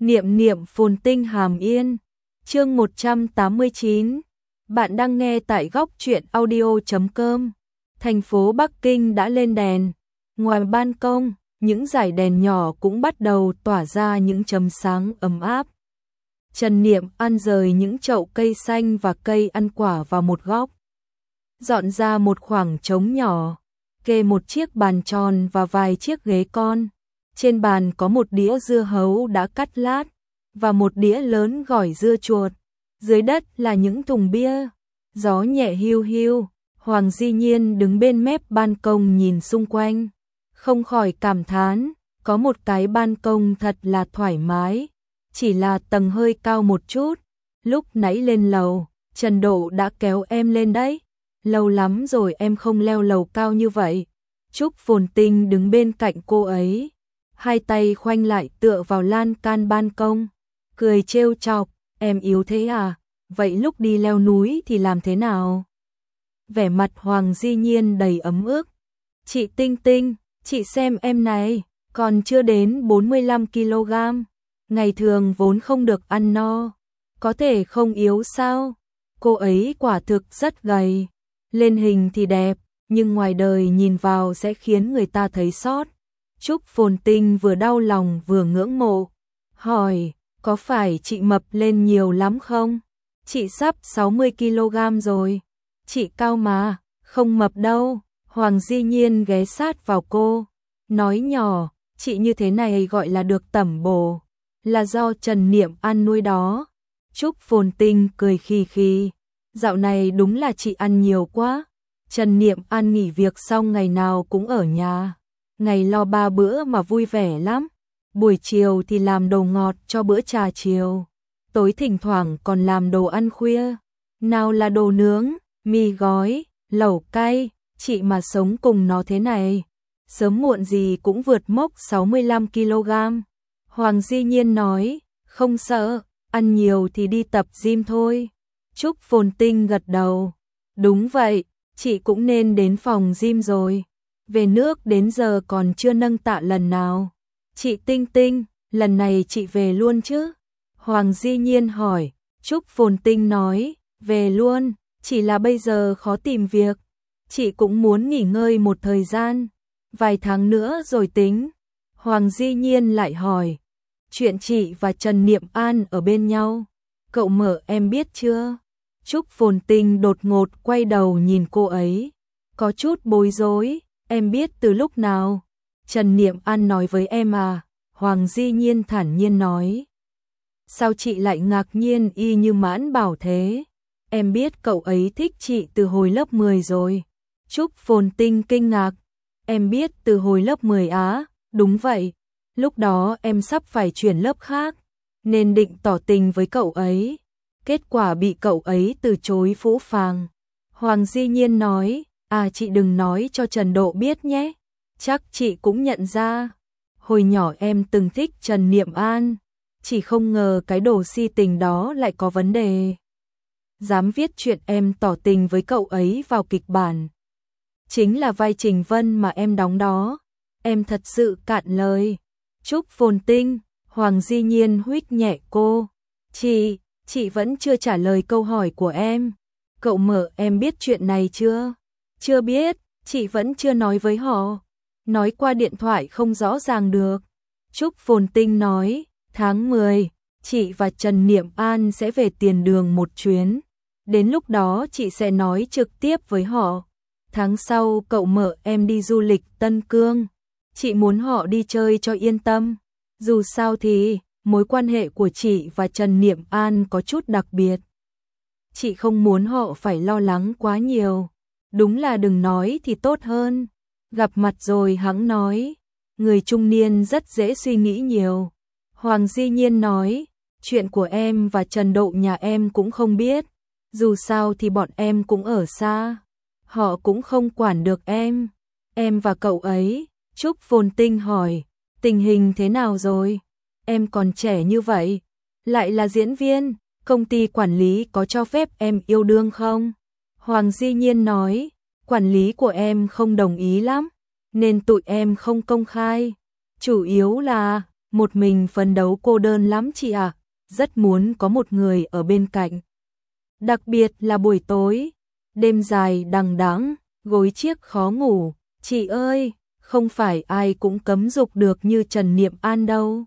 Niệm niệm phồn tinh hàm yên. Chương 189. Bạn đang nghe tại góc truyện audio.com. Thành phố Bắc Kinh đã lên đèn. Ngoài ban công, những dải đèn nhỏ cũng bắt đầu tỏa ra những chấm sáng ấm áp. Trần Niệm An rời những chậu cây xanh và cây ăn quả vào một góc. Dọn ra một khoảng trống nhỏ, kê một chiếc bàn tròn và vài chiếc ghế con. Trên bàn có một đĩa dưa hấu đã cắt lát và một đĩa lớn gỏi dưa chuột. Dưới đất là những thùng bia. Gió nhẹ hiu hiu. Hoàng Di Nhiên đứng bên mép ban công nhìn xung quanh, không khỏi cảm thán, có một cái ban công thật là thoải mái, chỉ là tầng hơi cao một chút. Lúc nãy lên lầu, Trần Độ đã kéo em lên đấy. Lâu lắm rồi em không leo lầu cao như vậy. Trúc Phồn Tinh đứng bên cạnh cô ấy, hai tay khoanh lại tựa vào lan can ban công, cười trêu chọc, em yếu thế à? Vậy lúc đi leo núi thì làm thế nào? Vẻ mặt Hoàng Di Nhiên đầy ấm ức. Chị Tinh Tinh, chị xem em này, còn chưa đến 45 kg. Ngày thường vốn không được ăn no, có thể không yếu sao? Cô ấy quả thực rất gầy. Lên hình thì đẹp, nhưng ngoài đời nhìn vào sẽ khiến người ta thấy sót. Trúc Phồn Tinh vừa đau lòng vừa ngưỡng mộ, hỏi, có phải chị mập lên nhiều lắm không? Chị sắp 60 kg rồi. Chị cao mà, không mập đâu. Hoàng Di Nhiên ghé sát vào cô, nói nhỏ, chị như thế này gọi là được tẩm bổ, là do Trần Niệm An nuôi đó. Trúc Phồn Tinh cười khì khì, dạo này đúng là chị ăn nhiều quá. Trần Niệm An nghỉ việc xong ngày nào cũng ở nhà, ngày lo 3 bữa mà vui vẻ lắm. Buổi chiều thì làm đồ ngọt cho bữa trà chiều, tối thỉnh thoảng còn làm đồ ăn khuya. Nào là đồ nướng, mì gói, lẩu cay, chị mà sống cùng nó thế này, sớm muộn gì cũng vượt mốc 65 kg. Hoàng Di Nhiên nói, không sợ, ăn nhiều thì đi tập gym thôi. Trúc Phồn Tinh gật đầu, đúng vậy, chị cũng nên đến phòng gym rồi. Về nước đến giờ còn chưa nâng tạ lần nào. Chị Tinh Tinh, lần này chị về luôn chứ? Hoàng Di Nhiên hỏi. Trúc Phồn Tinh nói, về luôn, chỉ là bây giờ khó tìm việc. Chị cũng muốn nghỉ ngơi một thời gian, vài tháng nữa rồi tính. Hoàng Di Nhiên lại hỏi, chuyện chị và Trần Niệm An ở bên nhau, cậu mở em biết chưa? Trúc Phồn Tinh đột ngột quay đầu nhìn cô ấy, có chút bối rối, em biết từ lúc nào? Trần Niệm An nói với em à? Hoàng Di Nhiên thản nhiên nói. Sao chị lại ngạc nhiên y như Mãn Bảo thế? Em biết cậu ấy thích chị từ hồi lớp 10 rồi. Trúc Phồn Tinh kinh ngạc. Em biết từ hồi lớp 10 á? Đúng vậy. Lúc đó em sắp phải chuyển lớp khác, nên định tỏ tình với cậu ấy. Kết quả bị cậu ấy từ chối phũ phàng. Hoàng Di Nhiên nói, à chị đừng nói cho Trần Độ biết nhé. Chắc chị cũng nhận ra. Hồi nhỏ em từng thích Trần Niệm An, chỉ không ngờ cái đồ si tình đó lại có vấn đề. Dám viết chuyện em tỏ tình với cậu ấy vào kịch bản. Chính là vai Trình Vân mà em đóng đó. Em thật sự cạn lời. Trúc Phồn Tinh, Hoàng Di Nhiên huých nhẹ cô. Chị vẫn chưa trả lời câu hỏi của em. Cậu mở em biết chuyện này chưa? Chưa biết, chị vẫn chưa nói với họ. Nói qua điện thoại không rõ ràng được. Trúc Phồn Tinh nói, tháng 10, chị và Trần Niệm An sẽ về Tiền Đường một chuyến. Đến lúc đó chị sẽ nói trực tiếp với họ. Tháng sau cậu mở em đi du lịch Tân Cương. Chị muốn họ đi chơi cho yên tâm. Dù sao thì, mối quan hệ của chị và Trần Niệm An có chút đặc biệt. Chị không muốn họ phải lo lắng quá nhiều. Đúng là đừng nói thì tốt hơn. Gặp mặt rồi hẵng nói. Người trung niên rất dễ suy nghĩ nhiều. Hoàng Di Nhiên nói, chuyện của em và Trần Độ nhà em cũng không biết. Dù sao thì bọn em cũng ở xa, họ cũng không quản được em. Em và cậu ấy. Trúc Phồn Tinh hỏi, tình hình thế nào rồi? Em còn trẻ như vậy, lại là diễn viên, công ty quản lý có cho phép em yêu đương không? Hoàng Di Nhiên nói, quản lý của em không đồng ý lắm, nên tụi em không công khai. Chủ yếu là Một mình phấn đấu cô đơn lắm chị ạ, rất muốn có một người ở bên cạnh. Đặc biệt là buổi tối, đêm dài đằng đẵng, gối chiếc khó ngủ, chị ơi, không phải ai cũng cấm dục được như Trần Niệm An đâu.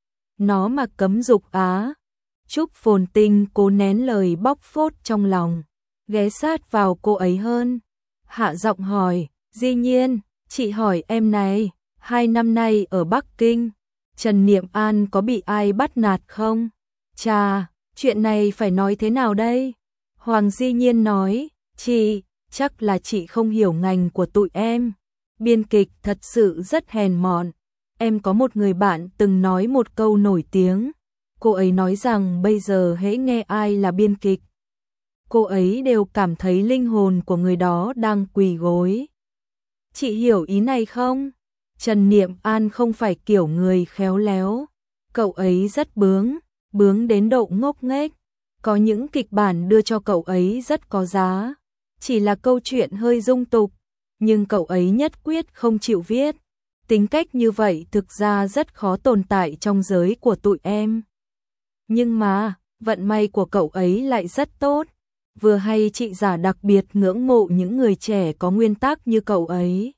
Nó mà cấm dục á. Trúc Phồn Tinh cố nén lời bóc phốt trong lòng, ghé sát vào cô ấy hơn. Hạ giọng hỏi, Di Nhiên, chị hỏi em này, 2 năm nay ở Bắc Kinh, Trần Niệm An có bị ai bắt nạt không? Chà, chuyện này phải nói thế nào đây? Hoàng Di Nhiên nói, chị, chắc là chị không hiểu ngành của tụi em. Biên kịch thật sự rất hèn mọn. Em có một người bạn từng nói một câu nổi tiếng. Cô ấy nói rằng bây giờ hễ nghe ai là biên kịch, cô ấy đều cảm thấy linh hồn của người đó đang quỳ gối. Chị hiểu ý này không? Trần Niệm An không phải kiểu người khéo léo. Cậu ấy rất bướng đến độ ngốc nghếch. Có những kịch bản đưa cho cậu ấy rất có giá. Chỉ là câu chuyện hơi dung tục, nhưng cậu ấy nhất quyết không chịu viết. Tính cách như vậy thực ra rất khó tồn tại trong giới của tụi em. Nhưng mà, vận may của cậu ấy lại rất tốt. Vừa hay chị giả đặc biệt ngưỡng mộ những người trẻ có nguyên tắc như cậu ấy.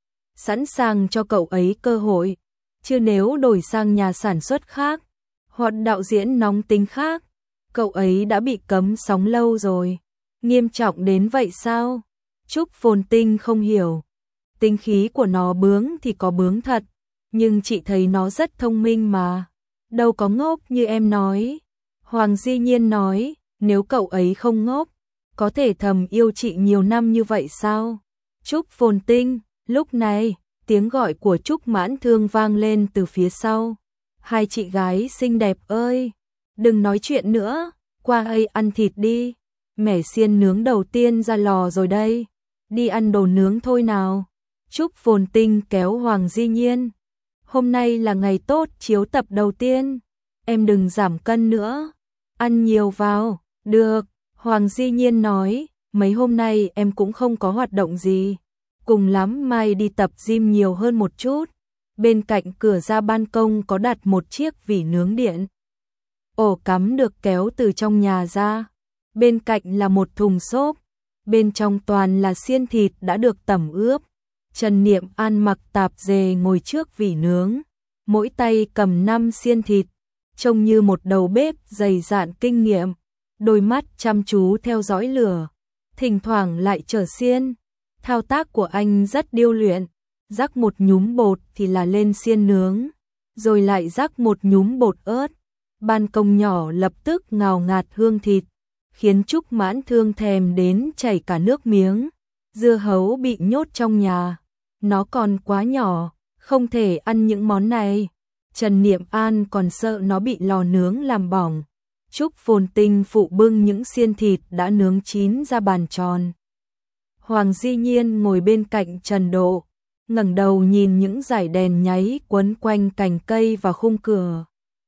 Sẵn sàng cho cậu ấy cơ hội. Chứ nếu đổi sang nhà sản xuất khác, hoặc đạo diễn nóng tính khác, cậu ấy đã bị cấm sóng lâu rồi. Nghiêm trọng đến vậy sao? Trúc Phồn Tinh không hiểu. Tính khí của nó bướng thì có bướng thật, nhưng chị thấy nó rất thông minh mà. Đâu có ngốc như em nói. Hoàng Di Nhiên nói, nếu cậu ấy không ngốc, có thể thầm yêu chị nhiều năm như vậy sao? Trúc Phồn Tinh, lúc này, tiếng gọi của Trúc Mãn Thương vang lên từ phía sau. Hai chị gái xinh đẹp ơi, đừng nói chuyện nữa, qua đây ăn thịt đi. Mẻ xiên nướng đầu tiên ra lò rồi đây, đi ăn đồ nướng thôi nào. Trúc Phồn Tinh kéo Hoàng Di Nhiên. Hôm nay là ngày tốt chiếu tập đầu tiên, em đừng giảm cân nữa, ăn nhiều vào. Được, Hoàng Di Nhiên nói, mấy hôm nay em cũng không có hoạt động gì, cùng lắm mai đi tập gym nhiều hơn một chút. Bên cạnh cửa ra ban công có đặt một chiếc vỉ nướng điện. Ổ cắm được kéo từ trong nhà ra. Bên cạnh là một thùng xốp, bên trong toàn là xiên thịt đã được tẩm ướp. Trần Niệm An mặc tạp dề ngồi trước vỉ nướng, mỗi tay cầm 5 xiên thịt, trông như một đầu bếp dày dạn kinh nghiệm, đôi mắt chăm chú theo dõi lửa, thỉnh thoảng lại chở xiên. Thao tác của anh rất điêu luyện, rắc một nhúm bột thì là lên xiên nướng, rồi lại rắc một nhúm bột ớt. Ban công nhỏ lập tức ngào ngạt hương thịt, khiến Trúc Mãn Thương thèm đến chảy cả nước miếng. Dưa hấu bị nhốt trong nhà, nó còn quá nhỏ, không thể ăn những món này. Trần Niệm An còn sợ nó bị lò nướng làm bỏng. Trúc Phồn Tinh phụ bưng những xiên thịt đã nướng chín ra bàn tròn. Hoàng Di Nhiên ngồi bên cạnh Trần Độ, ngẩng đầu nhìn những dải đèn nháy quấn quanh cành cây và khung cửa.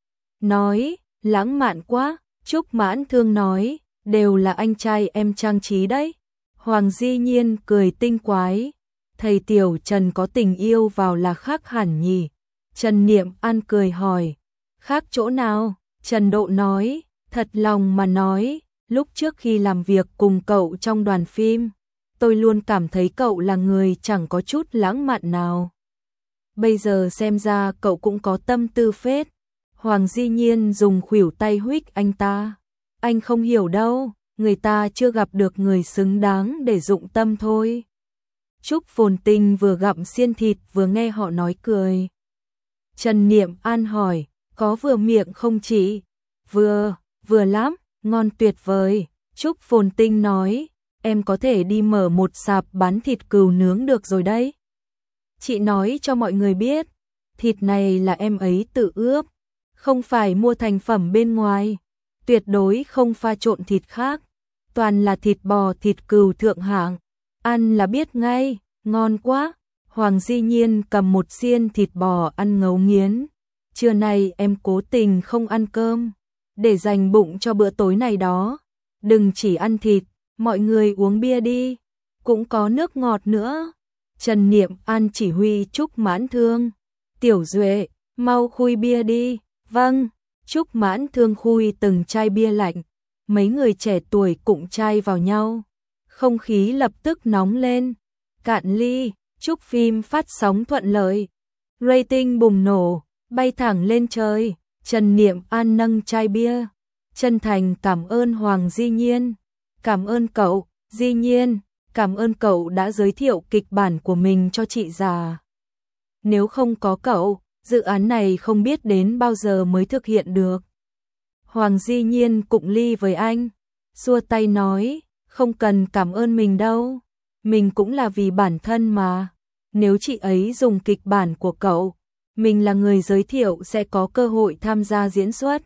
Nói, lãng mạn quá. Trúc Mãn Thương nói, đều là anh trai em trang trí đấy. Hoàng Di Nhiên cười tinh quái, thầy tiểu Trần có tình yêu vào là khác hẳn nhỉ. Trần Niệm An cười hỏi, khác chỗ nào? Trần Độ nói, thật lòng mà nói, lúc trước khi làm việc cùng cậu trong đoàn phim, tôi luôn cảm thấy cậu là người chẳng có chút lãng mạn nào. Bây giờ xem ra cậu cũng có tâm tư phết. Hoàng Di Nhiên dùng khuỷu tay huých anh ta. Anh không hiểu đâu, người ta chưa gặp được người xứng đáng để dụng tâm thôi. Trúc Phồn Tinh vừa gặm xiên thịt vừa nghe họ nói cười. Trần Niệm An hỏi, có vừa miệng không chị? Vừa lắm, ngon tuyệt vời. Trúc Phồn Tinh nói, em có thể đi mở một sạp bán thịt cừu nướng được rồi đấy. Chị nói cho mọi người biết, thịt này là em ấy tự ướp, không phải mua thành phẩm bên ngoài, tuyệt đối không pha trộn thịt khác, toàn là thịt bò thịt cừu thượng hạng, ăn là biết ngay, ngon quá. Hoàng Di Nhiên cầm một xiên thịt bò ăn ngấu nghiến. Trưa nay em cố tình không ăn cơm, để dành bụng cho bữa tối này đó. Đừng chỉ ăn thịt, mọi người uống bia đi, cũng có nước ngọt nữa. Trần Niệm An chỉ huy Trúc Mãn Thương, Tiểu Duệ, Mau khui bia đi. Vâng. Trúc Mãn Thương khui từng chai bia lạnh, mấy người trẻ tuổi cụng chai vào nhau. Không khí lập tức nóng lên. Cạn ly. Chúc phim phát sóng thuận lợi. Rating bùng nổ, bay thẳng lên trời. Trần Niệm An nâng chai bia. Chân thành cảm ơn Hoàng Di Nhiên. Cảm ơn cậu, Di Nhiên. Cảm ơn cậu đã giới thiệu kịch bản của mình cho chị già. Nếu không có cậu, dự án này không biết đến bao giờ mới thực hiện được. Hoàng Di Nhiên cụng ly với anh, xua tay nói, không cần cảm ơn mình đâu. Mình cũng là vì bản thân mà. Nếu chị ấy dùng kịch bản của cậu, mình là người giới thiệu sẽ có cơ hội tham gia diễn xuất.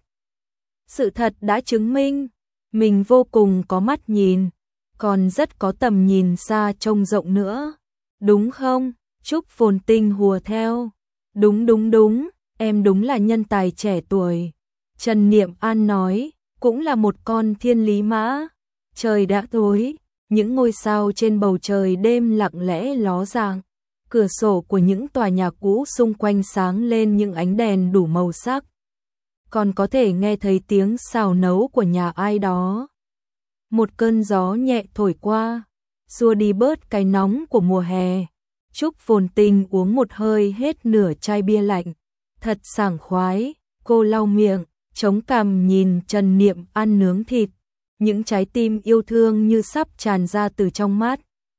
Sự thật đã chứng minh, mình vô cùng có mắt nhìn, còn rất có tầm nhìn xa trông rộng nữa. Đúng không? Trúc Phồn Tinh hùa theo. Đúng, em đúng là nhân tài trẻ tuổi. Trần Niệm An nói, cũng là một con thiên lý mã. Trời đã tối, những ngôi sao trên bầu trời đêm lặng lẽ ló dạng. Cửa sổ của những tòa nhà cũ xung quanh sáng lên những ánh đèn đủ màu sắc. Còn có thể nghe thấy tiếng xào nấu của nhà ai đó. Một cơn gió nhẹ thổi qua, xua đi bớt cái nóng của mùa hè. Trúc Phồn Tinh uống một hơi hết nửa chai bia lạnh. Thật sảng khoái, cô lau miệng, chống cằm nhìn Trần Niệm An nướng thịt. Những trái tim yêu thương như sắp tràn ra từ trong mắt.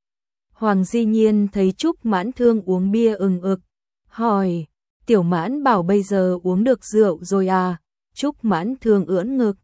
Hoàng Di Nhiên thấy Trúc Mãn Thương uống bia ừng ực, hỏi, Tiểu Mãn bảo bây giờ uống được rượu rồi à? Trúc Mãn Thương ưỡn ngực.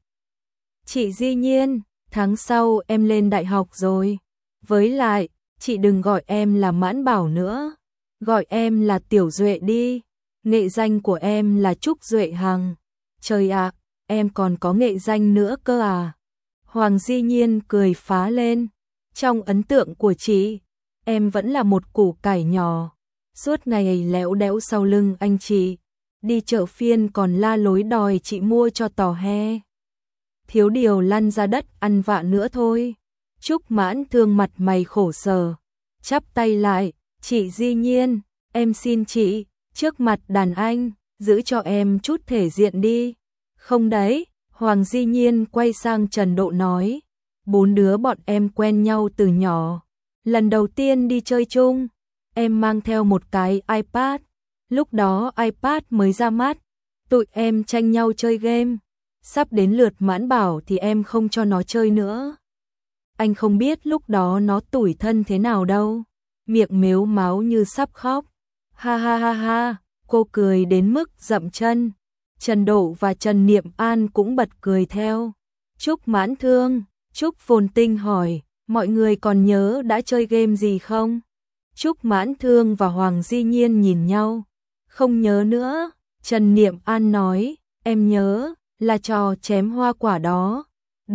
Chị Di Nhiên, tháng sau em lên đại học rồi. Với lại, chị đừng gọi em là Mãn Bảo nữa. Gọi em là Tiểu Duệ đi. Nghệ danh của em là Trúc Duệ Hằng. Trời ạ, em còn có nghệ danh nữa cơ à? Hoàng Di Nhiên cười phá lên. Trong ấn tượng của chị, em vẫn là một củ cải nhỏ, suốt ngày léo đẽo sau lưng anh chị. Đi chợ phiên còn la lối đòi chị mua cho tò he. Thiếu điều lăn ra đất ăn vạ nữa thôi. Trúc Mãn Thương mặt mày khổ sở, chắp tay lại, chị Di Nhiên, em xin chị, trước mặt đàn anh, giữ cho em chút thể diện đi. Không đấy, Hoàng Di Nhiên quay sang Trần Độ nói, 4 đứa bọn em quen nhau từ nhỏ. Lần đầu tiên đi chơi chung, em mang theo một cái iPad. Lúc đó iPad mới ra mắt, tụi em tranh nhau chơi game. Sắp đến lượt Mãn Bảo thì em không cho nó chơi nữa. Anh không biết lúc đó nó tủi thân thế nào đâu. Miệng mếu máo như sắp khóc. Ha ha ha ha, cô cười đến mức dậm chân. Trần Độ và Trần Niệm An cũng bật cười theo. Trúc Mãn Thương, Trúc Phồn Tinh hỏi, mọi người còn nhớ đã chơi game gì không? Trúc Mãn Thương và Hoàng Di Nhiên nhìn nhau. Không nhớ nữa. Trần Niệm An nói, em nhớ, là trò chém hoa quả đó.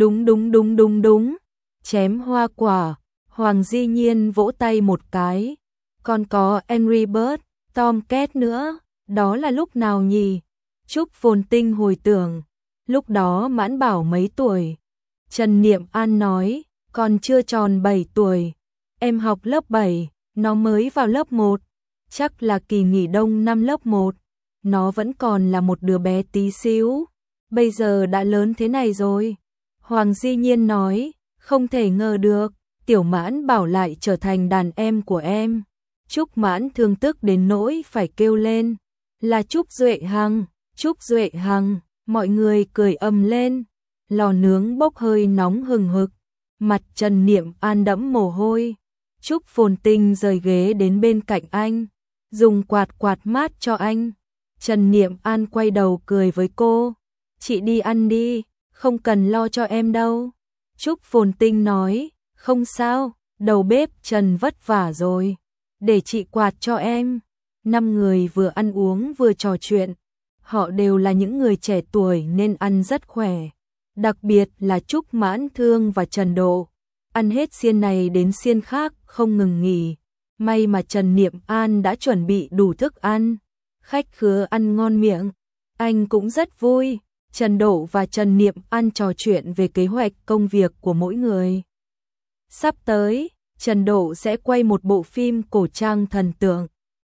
Đúng. Chém hoa quả. Hoàng Di Nhiên vỗ tay một cái. Còn có Angry Bird, Tomcat nữa. Đó là lúc nào nhỉ? Trúc Phồn Tinh hồi tưởng. Lúc đó Mãn Bảo mấy tuổi? Trần Niệm An nói, còn chưa tròn 7 tuổi. Em học lớp 7, nó mới vào lớp 1. Chắc là kỳ nghỉ đông năm lớp 1. Nó vẫn còn là một đứa bé tí xíu. Bây giờ đã lớn thế này rồi. Hoàng Di Nhiên nói, không thể ngờ được, Tiểu Mãn Bảo lại trở thành đàn em của em. Trúc Mãn Thương tức đến nỗi phải kêu lên, là Trúc Duệ Hằng, Trúc Duệ Hằng. Mọi người cười ầm lên. Lò nướng bốc hơi nóng hừng hực, mặt Trần Niệm An đẫm mồ hôi. Trúc Phồn Tinh rời ghế đến bên cạnh anh, dùng quạt quạt mát cho anh. Trần Niệm An quay đầu cười với cô, chị đi ăn đi, không cần lo cho em đâu. Trúc Phồn Tinh nói, không sao, đầu bếp Trần vất vả rồi, để chị quạt cho em. 5 người vừa ăn uống vừa trò chuyện, họ đều là những người trẻ tuổi nên ăn rất khỏe. Đặc biệt là Trúc Mãn Thương và Trần Độ, ăn hết xiên này đến xiên khác không ngừng nghỉ. May mà Trần Niệm An đã chuẩn bị đủ thức ăn, khách khứa ăn ngon miệng. Anh cũng rất vui. Trần Độ và Trần Niệm An trò chuyện về kế hoạch công việc của mỗi người. Sắp tới, Trần Độ sẽ quay một bộ phim cổ trang thần tượng.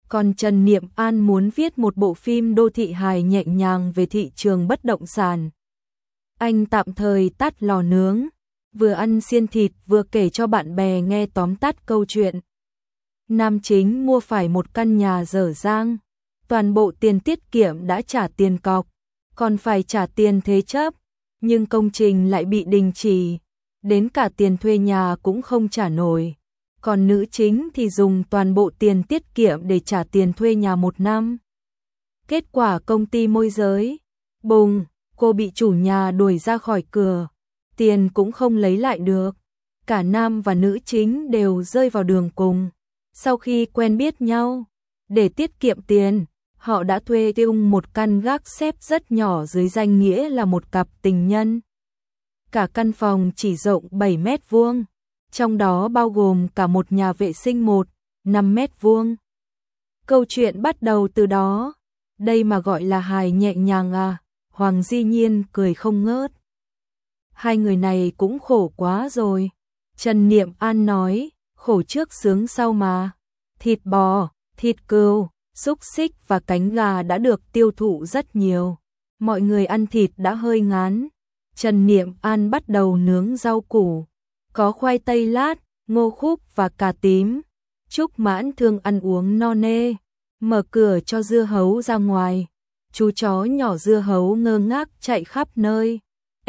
Còn Trần Niệm An muốn viết một bộ phim đô thị hài nhẹ nhàng về thị trường bất động sản. Anh tạm thời tắt lò nướng, vừa ăn xiên thịt vừa kể cho bạn bè nghe tóm tắt câu chuyện. Nam chính mua phải một căn nhà dở dang, toàn bộ tiền tiết kiệm đã trả tiền cọc, còn phải trả tiền thế chấp, nhưng công trình lại bị đình chỉ, đến cả tiền thuê nhà cũng không trả nổi. Còn nữ chính thì dùng toàn bộ tiền tiết kiệm để trả tiền thuê nhà 1 năm. Kết quả công ty môi giới, bùng, cô bị chủ nhà đuổi ra khỏi cửa, tiền cũng không lấy lại được. Cả nam và nữ chính đều rơi vào đường cùng. Sau khi quen biết nhau, để tiết kiệm tiền, họ đã thuê chung một căn gác xép rất nhỏ dưới danh nghĩa là một cặp tình nhân. Cả căn phòng chỉ rộng 7 mét vuông, trong đó bao gồm cả một nhà vệ sinh 5 mét vuông. Câu chuyện bắt đầu từ đó, đây mà gọi là hài nhẹ nhàng à, Hoàng Di Nhiên cười không ngớt. Hai người này cũng khổ quá rồi. Trần Niệm An nói, khổ trước sướng sau mà. Thịt bò, thịt cừu, xúc xích và cánh gà đã được tiêu thụ rất nhiều. Mọi người ăn thịt đã hơi ngán. Trần Niệm An bắt đầu nướng rau củ. Có khoai tây lát, ngô khúc và cà tím. Trúc Mãn Thương ăn uống no nê, mở cửa cho dưa hấu ra ngoài. Chú chó nhỏ dưa hấu ngơ ngác chạy khắp nơi.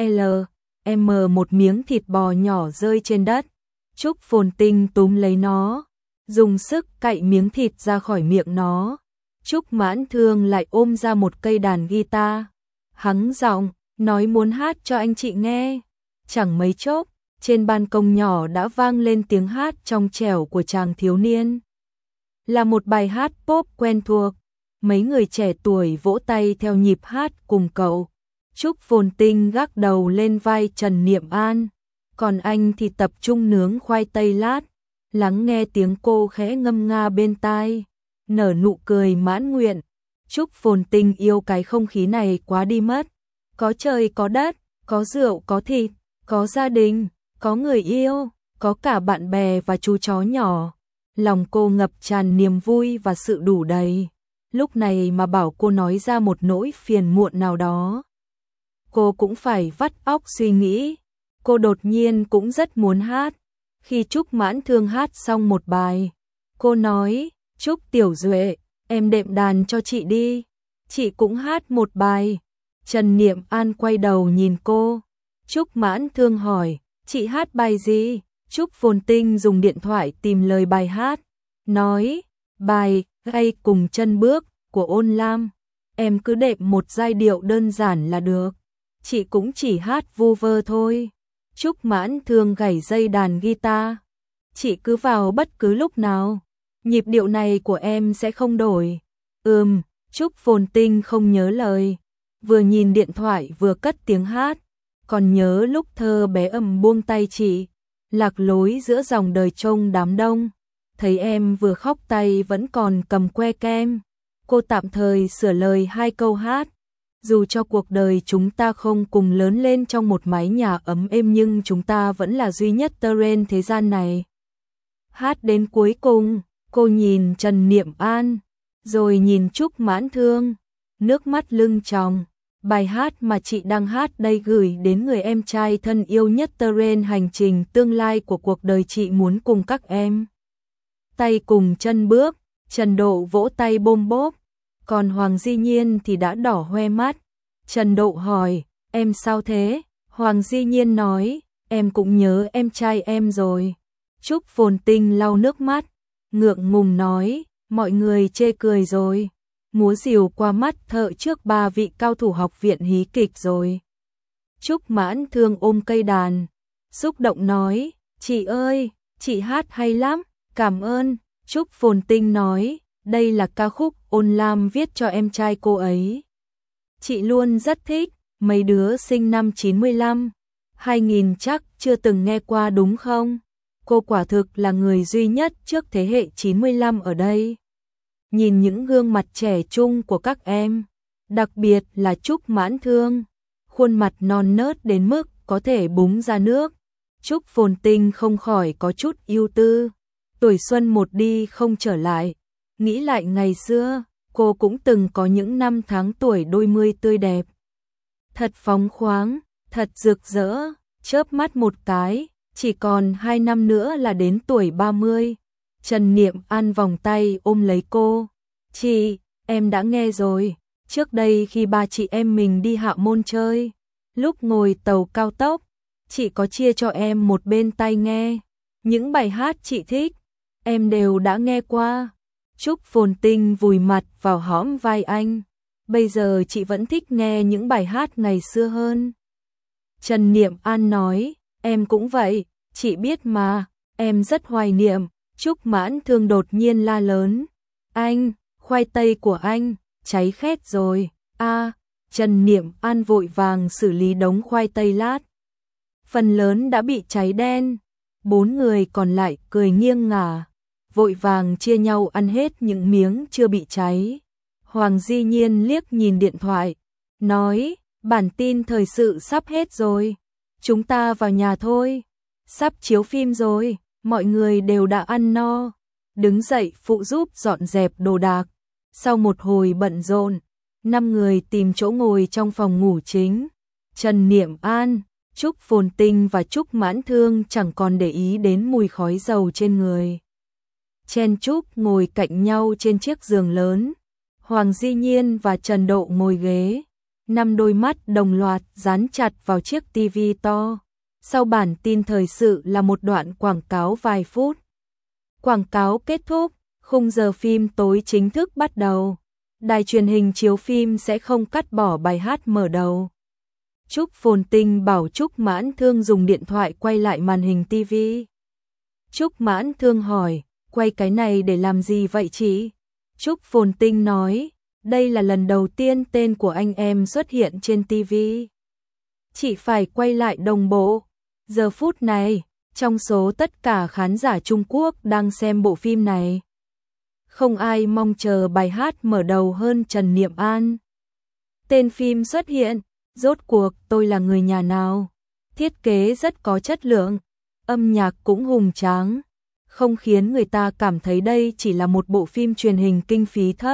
một miếng thịt bò nhỏ rơi trên đất. Trúc Phồn Tinh túm lấy nó, dùng sức cạy miếng thịt ra khỏi miệng nó. Trúc Mãn Thương lại ôm ra một cây đàn guitar, hắng giọng, nói muốn hát cho anh chị nghe. Chẳng mấy chốc, trên ban công nhỏ đã vang lên tiếng hát trong trẻo của chàng thiếu niên. Là một bài hát pop quen thuộc, mấy người trẻ tuổi vỗ tay theo nhịp hát cùng cậu. Trúc Phồn Tinh gác đầu lên vai Trần Niệm An, còn anh thì tập trung nướng khoai tây lát, lắng nghe tiếng cô khẽ ngâm nga bên tai, nở nụ cười mãn nguyện. Trúc Phồn Tinh yêu cái không khí này quá đi mất. Có trời có đất, có rượu có thịt, có gia đình, có người yêu, có cả bạn bè và chú chó nhỏ. Lòng cô ngập tràn niềm vui và sự đủ đầy. Lúc này mà bảo cô nói ra một nỗi phiền muộn nào đó, cô cũng phải vắt óc suy nghĩ. Cô đột nhiên cũng rất muốn hát. Khi Trúc Mãn Thương hát xong một bài, cô nói, Trúc Tiểu Duệ, em đệm đàn cho chị đi. Chị cũng hát một bài. Trần Niệm An quay đầu nhìn cô. Trúc Mãn Thương hỏi, chị hát bài gì? Trúc Phồn Tinh dùng điện thoại tìm lời bài hát, nói, bài Gay Cùng Chân Bước của Ôn Lam. Em cứ đệm một giai điệu đơn giản là được. Chị cũng chỉ hát vu vơ thôi. Trúc Mãn Thương gảy dây đàn guitar. Chị cứ vào bất cứ lúc nào. Nhịp điệu này của em sẽ không đổi. Trúc Phồn Tinh không nhớ lời. Vừa nhìn điện thoại vừa cất tiếng hát. Còn nhớ lúc thơ bé buông tay chị, lạc lối giữa dòng đời trông đám đông. Thấy em vừa khóc tay vẫn còn cầm que kem. Cô tạm thời sửa lời 2 câu hát. Dù cho cuộc đời chúng ta không cùng lớn lên trong một mái nhà ấm êm nhưng chúng ta vẫn là duy nhất trên thế gian này. Hát đến cuối cùng, cô nhìn Trần Niệm An, rồi nhìn Trúc Mãn Thương, nước mắt lưng tròng. Bài hát mà chị đang hát đây gửi đến người em trai thân yêu nhất trên hành trình tương lai của cuộc đời chị muốn cùng các em. Tay cùng chân bước, Trần Độ vỗ tay bôm bốp, còn Hoàng Di Nhiên thì đã đỏ hoe mắt. Trần Độ hỏi, em sao thế? Hoàng Di Nhiên nói, em cũng nhớ em trai em rồi. Trúc Phồn Tinh lau nước mắt, ngượng ngùng nói, mọi người chê cười rồi. Múa rìu qua mắt thợ trước 3 vị cao thủ học viện hí kịch rồi. Trúc Mãn Thương ôm cây đàn, xúc động nói, chị ơi, chị hát hay lắm, cảm ơn. Trúc Phồn Tinh nói, đây là ca khúc Ôn Lam viết cho em trai cô ấy. Chị luôn rất thích, mấy đứa sinh năm 95, 2000 chắc chưa từng nghe qua đúng không? Cô quả thực là người duy nhất trước thế hệ 95 ở đây. Nhìn những gương mặt trẻ trung của các em, đặc biệt là Trúc Mãn Thương, khuôn mặt non nớt đến mức có thể búng ra nước. Trúc Phồn Tinh không khỏi có chút ưu tư. Tuổi xuân một đi không trở lại, nghĩ lại ngày xưa, cô cũng từng có những năm tháng tuổi đôi mươi tươi đẹp. Thật phóng khoáng, thật rực rỡ, chớp mắt một cái, chỉ còn 2 năm nữa là đến tuổi 30. Trần Niệm An vòng tay ôm lấy cô. Chị, em đã nghe rồi, trước đây khi ba chị em mình đi Hạ Môn chơi, lúc ngồi tàu cao tốc, chị có chia cho em một bên tai nghe. Những bài hát chị thích, em đều đã nghe qua. Trúc Phồn Tinh vùi mặt vào hõm vai anh. Bây giờ chị vẫn thích nghe những bài hát ngày xưa hơn. Trần Niệm An nói, em cũng vậy, chị biết mà, em rất hoài niệm. Trúc Mãn Thương đột nhiên la lớn. Anh, khoai tây của anh, cháy khét rồi. Trần Niệm An vội vàng xử lý đống khoai tây lát. Phần lớn đã bị cháy đen. 4 người còn lại cười nghiêng ngả, vội vàng chia nhau ăn hết những miếng chưa bị cháy. Hoàng Di Nhiên liếc nhìn điện thoại, nói, bản tin thời sự sắp hết rồi, chúng ta vào nhà thôi, sắp chiếu phim rồi, mọi người đều đã ăn no. Đứng dậy phụ giúp dọn dẹp đồ đạc. Sau một hồi bận rộn, 5 người tìm chỗ ngồi trong phòng ngủ chính. Trần Niệm An, Trúc Phồn Tinh và Trúc Mãn Thương chẳng còn để ý đến mùi khói dầu trên người. Chen chúc ngồi cạnh nhau trên chiếc giường lớn. Hoàng Di Nhiên và Trần Độ ngồi ghế. 5 đôi mắt đồng loạt dán chặt vào chiếc tivi to. Sau bản tin thời sự là một đoạn quảng cáo vài phút. Quảng cáo kết thúc, khung giờ phim tối chính thức bắt đầu. Đài truyền hình chiếu phim sẽ không cắt bỏ bài hát mở đầu. Trúc Phồn Tinh bảo Trúc Mãn Thương dùng điện thoại quay lại màn hình tivi. Trúc Mãn Thương hỏi, quay cái này để làm gì vậy chị? Trúc Phồn Tinh nói, đây là lần đầu tiên tên của anh em xuất hiện trên tivi. Chị phải quay lại đồng bộ. Giờ phút này, trong số tất cả khán giả Trung Quốc đang xem bộ phim này, không ai mong chờ bài hát mở đầu hơn Trần Niệm An. Tên phim xuất hiện, rốt cuộc tôi là người nhà nào? Thiết kế rất có chất lượng, âm nhạc cũng hùng tráng, không khiến người ta cảm thấy đây chỉ là một bộ phim truyền hình kinh phí thấp.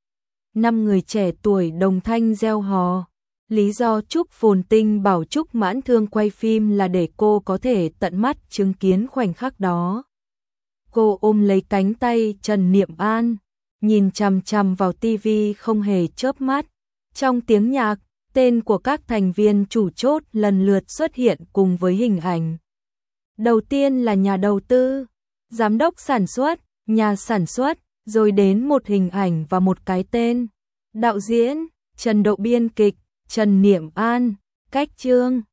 5 người trẻ tuổi đồng thanh reo hò. Lý do Trúc Phồn Tinh bảo Trúc Mãn Thương quay phim là để cô có thể tận mắt chứng kiến khoảnh khắc đó. Cô ôm lấy cánh tay Trần Niệm An, nhìn chằm chằm vào tivi không hề chớp mắt. Trong tiếng nhạc, tên của các thành viên chủ chốt lần lượt xuất hiện cùng với hình ảnh. Đầu tiên là nhà đầu tư, giám đốc sản xuất, nhà sản xuất, rồi đến một hình ảnh và một cái tên. Đạo diễn, Trần Độ, biên kịch, Trần Niệm An, cách chương.